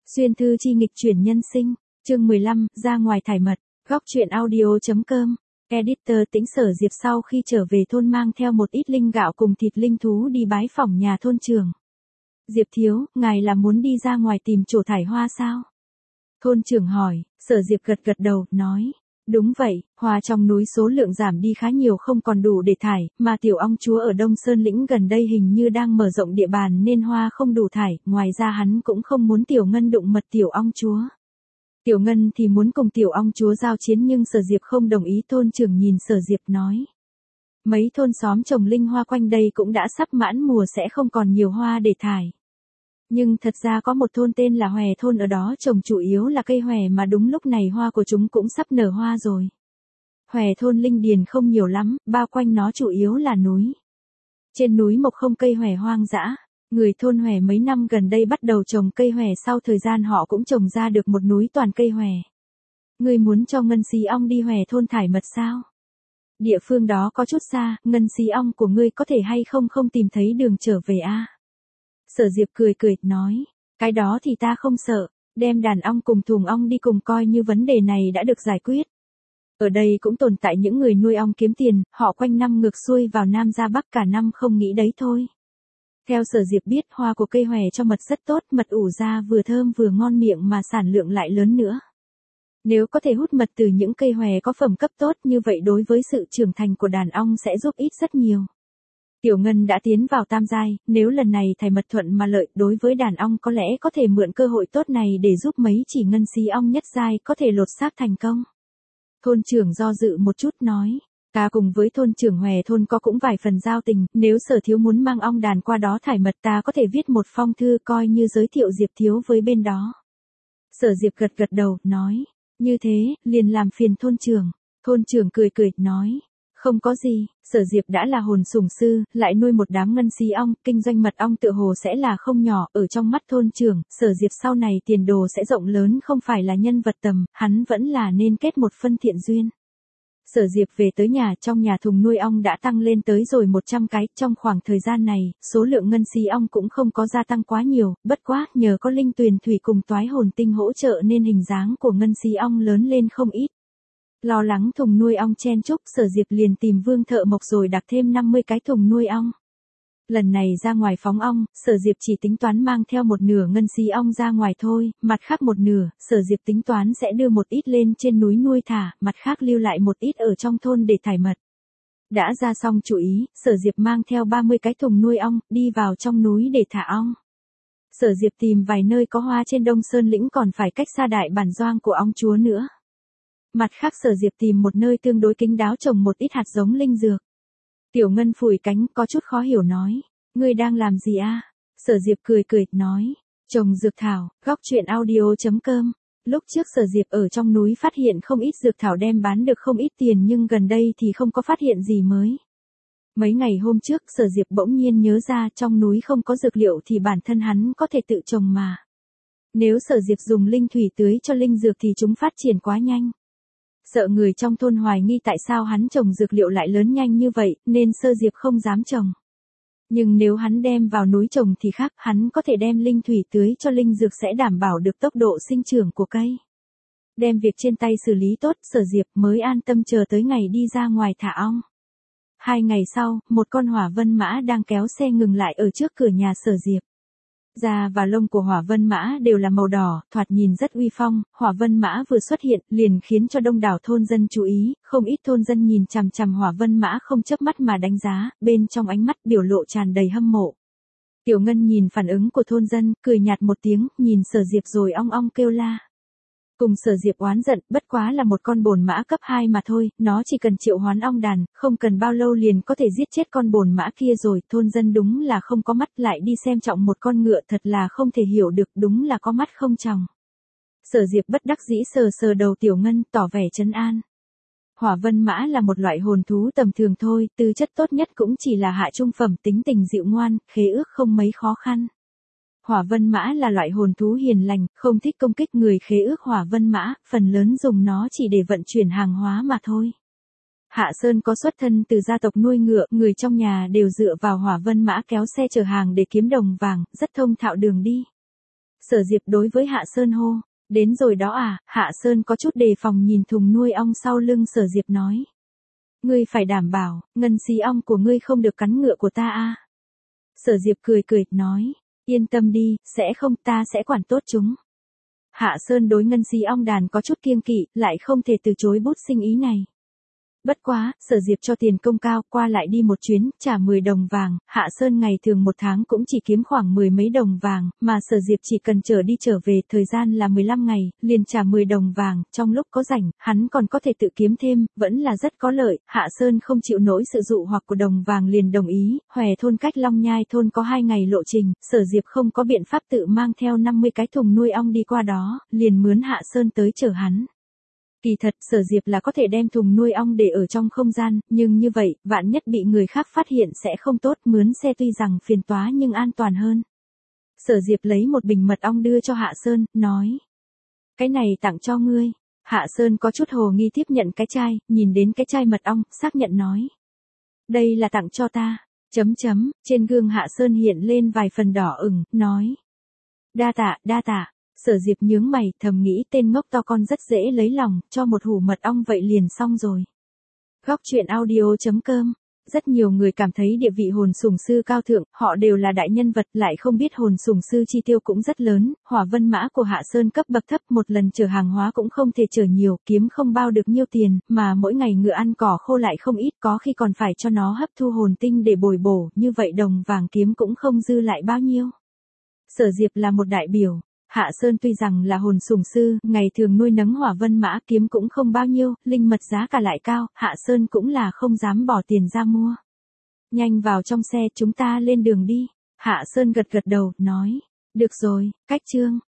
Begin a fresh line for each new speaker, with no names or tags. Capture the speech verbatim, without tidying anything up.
Xuyên thư chi nghịch chuyển nhân sinh, chương mười lăm, ra ngoài thải mật, góc truyện audio.com, editor Tĩnh Sở Diệp sau khi trở về thôn mang theo một ít linh gạo cùng thịt linh thú đi bái phỏng nhà thôn trưởng. Diệp thiếu, ngài là muốn đi ra ngoài tìm chỗ thải hoa sao? Thôn trưởng hỏi, Sở Diệp gật gật đầu, nói. Đúng vậy, hoa trong núi số lượng giảm đi khá nhiều không còn đủ để thải, mà tiểu ong chúa ở Đông Sơn lĩnh gần đây hình như đang mở rộng địa bàn nên hoa không đủ thải, ngoài ra hắn cũng không muốn tiểu ngân đụng mật tiểu ong chúa. Tiểu ngân thì muốn cùng tiểu ong chúa giao chiến nhưng Sở Diệp không đồng ý. Thôn trưởng nhìn Sở Diệp nói. Mấy thôn xóm trồng linh hoa quanh đây cũng đã sắp mãn mùa sẽ không còn nhiều hoa để thải. Nhưng thật ra có một thôn tên là Hòe thôn ở đó trồng chủ yếu là cây hòe mà đúng lúc này hoa của chúng cũng sắp nở hoa rồi. Hòe thôn linh điền không nhiều lắm, bao quanh nó chủ yếu là núi. Trên núi mọc không cây hòe hoang dã, người thôn Hòe mấy năm gần đây bắt đầu trồng cây hòe sau thời gian họ cũng trồng ra được một núi toàn cây hòe. Ngươi muốn cho ngân xí ong đi Hòe thôn thải mật sao? Địa phương đó có chút xa, ngân xí ong của ngươi có thể hay không không tìm thấy đường trở về a? À? Sở Diệp cười cười, nói, cái đó thì ta không sợ, đem đàn ong cùng thùng ong đi cùng coi như vấn đề này đã được giải quyết. Ở đây cũng tồn tại những người nuôi ong kiếm tiền, họ quanh năm ngược xuôi vào Nam ra Bắc cả năm không nghĩ đấy thôi. Theo Sở Diệp biết hoa của cây hòe cho mật rất tốt, mật ủ ra vừa thơm vừa ngon miệng mà sản lượng lại lớn nữa. Nếu có thể hút mật từ những cây hòe có phẩm cấp tốt như vậy đối với sự trưởng thành của đàn ong sẽ giúp ích rất nhiều. Tiểu Ngân đã tiến vào tam giai, nếu lần này thải mật thuận mà lợi đối với đàn ong có lẽ có thể mượn cơ hội tốt này để giúp mấy chỉ ngân xí ong nhất giai có thể lột xác thành công. Thôn trưởng do dự một chút nói, ta cùng với thôn trưởng Hòe thôn có cũng vài phần giao tình, nếu Sở thiếu muốn mang ong đàn qua đó thải mật ta có thể viết một phong thư coi như giới thiệu Diệp thiếu với bên đó. Sở Diệp gật gật đầu, nói, như thế, liền làm phiền thôn trưởng. Thôn trưởng cười cười, nói. Không có gì, Sở Diệp đã là hồn sủng sư, lại nuôi một đám ngân xí ong, kinh doanh mật ong tựa hồ sẽ là không nhỏ, ở trong mắt thôn trưởng, Sở Diệp sau này tiền đồ sẽ rộng lớn không phải là nhân vật tầm, hắn vẫn là nên kết một phân thiện duyên. Sở Diệp về tới nhà, trong nhà thùng nuôi ong đã tăng lên tới rồi một trăm cái, trong khoảng thời gian này, số lượng ngân xí ong cũng không có gia tăng quá nhiều, bất quá, nhờ có linh tuyền thủy cùng toái hồn tinh hỗ trợ nên hình dáng của ngân xí ong lớn lên không ít. Lo lắng thùng nuôi ong chen chúc, Sở Diệp liền tìm Vương thợ mộc rồi đặt thêm năm mươi cái thùng nuôi ong. Lần này ra ngoài phóng ong, Sở Diệp chỉ tính toán mang theo một nửa ngân xí ong ra ngoài thôi, mặt khác một nửa, Sở Diệp tính toán sẽ đưa một ít lên trên núi nuôi thả, mặt khác lưu lại một ít ở trong thôn để thải mật. Đã ra xong chủ ý, Sở Diệp mang theo ba mươi cái thùng nuôi ong, đi vào trong núi để thả ong. Sở Diệp tìm vài nơi có hoa trên Đông Sơn lĩnh còn phải cách xa đại bản doang của ong chúa nữa. Mặt khác Sở Diệp tìm một nơi tương đối kín đáo trồng một ít hạt giống linh dược. Tiểu Ngân phủi cánh có chút khó hiểu nói, ngươi đang làm gì a? À? Sở Diệp cười cười, nói, trồng dược thảo, góc truyện audio.com. Lúc trước Sở Diệp ở trong núi phát hiện không ít dược thảo đem bán được không ít tiền nhưng gần đây thì không có phát hiện gì mới. Mấy ngày hôm trước Sở Diệp bỗng nhiên nhớ ra trong núi không có dược liệu thì bản thân hắn có thể tự trồng mà. Nếu Sở Diệp dùng linh thủy tưới cho linh dược thì chúng phát triển quá nhanh. Sợ người trong thôn hoài nghi tại sao hắn trồng dược liệu lại lớn nhanh như vậy, nên Sở Diệp không dám trồng. Nhưng nếu hắn đem vào núi trồng thì khác, hắn có thể đem linh thủy tưới cho linh dược sẽ đảm bảo được tốc độ sinh trưởng của cây. Đem việc trên tay xử lý tốt, Sở Diệp mới an tâm chờ tới ngày đi ra ngoài thả ong. Hai ngày sau, một con hỏa vân mã đang kéo xe ngừng lại ở trước cửa nhà Sở Diệp. Da và lông của hỏa vân mã đều là màu đỏ, thoạt nhìn rất uy phong, hỏa vân mã vừa xuất hiện, liền khiến cho đông đảo thôn dân chú ý, không ít thôn dân nhìn chằm chằm hỏa vân mã không chớp mắt mà đánh giá, bên trong ánh mắt biểu lộ tràn đầy hâm mộ. Tiểu Ngân nhìn phản ứng của thôn dân, cười nhạt một tiếng, nhìn Sở Diệp rồi ong ong kêu la. Cùng Sở Diệp oán giận, bất quá là một con bồn mã cấp hai mà thôi, nó chỉ cần triệu hoán ong đàn, không cần bao lâu liền có thể giết chết con bồn mã kia rồi, thôn dân đúng là không có mắt lại đi xem trọng một con ngựa thật là không thể hiểu được, đúng là có mắt không tròng. Sở Diệp bất đắc dĩ sờ sờ đầu Tiểu Ngân, tỏ vẻ trấn an. Hỏa vân mã là một loại hồn thú tầm thường thôi, tư chất tốt nhất cũng chỉ là hạ trung phẩm, tính tình dịu ngoan, khế ước không mấy khó khăn. Hỏa vân mã là loại hồn thú hiền lành, không thích công kích người, khế ước hỏa vân mã, phần lớn dùng nó chỉ để vận chuyển hàng hóa mà thôi. Hạ Sơn có xuất thân từ gia tộc nuôi ngựa, người trong nhà đều dựa vào hỏa vân mã kéo xe chở hàng để kiếm đồng vàng, rất thông thạo đường đi. Sở Diệp đối với Hạ Sơn hô. Đến rồi đó à, Hạ Sơn có chút đề phòng nhìn thùng nuôi ong sau lưng Sở Diệp nói. Ngươi phải đảm bảo, ngân xí ong của ngươi không được cắn ngựa của ta a. Sở Diệp cười cười, nói. Yên tâm đi, sẽ không, ta sẽ quản tốt chúng. Hạ Sơn đối ngân xí ong đàn có chút kiêng kỵ, lại không thể từ chối bút sinh ý này. Bất quá, Sở Diệp cho tiền công cao, qua lại đi một chuyến, trả mười đồng vàng, Hạ Sơn ngày thường một tháng cũng chỉ kiếm khoảng mười mấy đồng vàng, mà Sở Diệp chỉ cần chở đi trở về, thời gian là mười lăm ngày, liền trả mười đồng vàng, trong lúc có rảnh, hắn còn có thể tự kiếm thêm, vẫn là rất có lợi, Hạ Sơn không chịu nổi sự dụ hoặc của đồng vàng liền đồng ý, Hòe thôn cách Long Nhai thôn có hai ngày lộ trình, Sở Diệp không có biện pháp tự mang theo năm mươi cái thùng nuôi ong đi qua đó, liền mướn Hạ Sơn tới chở hắn. Kỳ thật, Sở Diệp là có thể đem thùng nuôi ong để ở trong không gian, nhưng như vậy, vạn nhất bị người khác phát hiện sẽ không tốt, mướn xe tuy rằng phiền toái nhưng an toàn hơn. Sở Diệp lấy một bình mật ong đưa cho Hạ Sơn, nói. Cái này tặng cho ngươi. Hạ Sơn có chút hồ nghi tiếp nhận cái chai, nhìn đến cái chai mật ong, xác nhận nói. Đây là tặng cho ta. Chấm chấm, trên gương Hạ Sơn hiện lên vài phần đỏ ửng, nói. Đa tạ, đa tạ. Sở Diệp nhướng mày, thầm nghĩ tên ngốc to con rất dễ lấy lòng, cho một hủ mật ong vậy liền xong rồi. Góc truyện audio chấm com. Rất nhiều người cảm thấy địa vị hồn sủng sư cao thượng, họ đều là đại nhân vật, lại không biết hồn sủng sư chi tiêu cũng rất lớn, hỏa vân mã của Hạ Sơn cấp bậc thấp, một lần chở hàng hóa cũng không thể chở nhiều, kiếm không bao được nhiêu tiền, mà mỗi ngày ngựa ăn cỏ khô lại không ít, có khi còn phải cho nó hấp thu hồn tinh để bồi bổ, như vậy đồng vàng kiếm cũng không dư lại bao nhiêu. Sở Diệp là một đại biểu. Hạ Sơn tuy rằng là hồn sủng sư, ngày thường nuôi nấng hỏa vân mã kiếm cũng không bao nhiêu, linh mật giá cả lại cao, Hạ Sơn cũng là không dám bỏ tiền ra mua. Nhanh vào trong xe, chúng ta lên đường đi. Hạ Sơn gật gật đầu, nói. Được rồi, cách chương.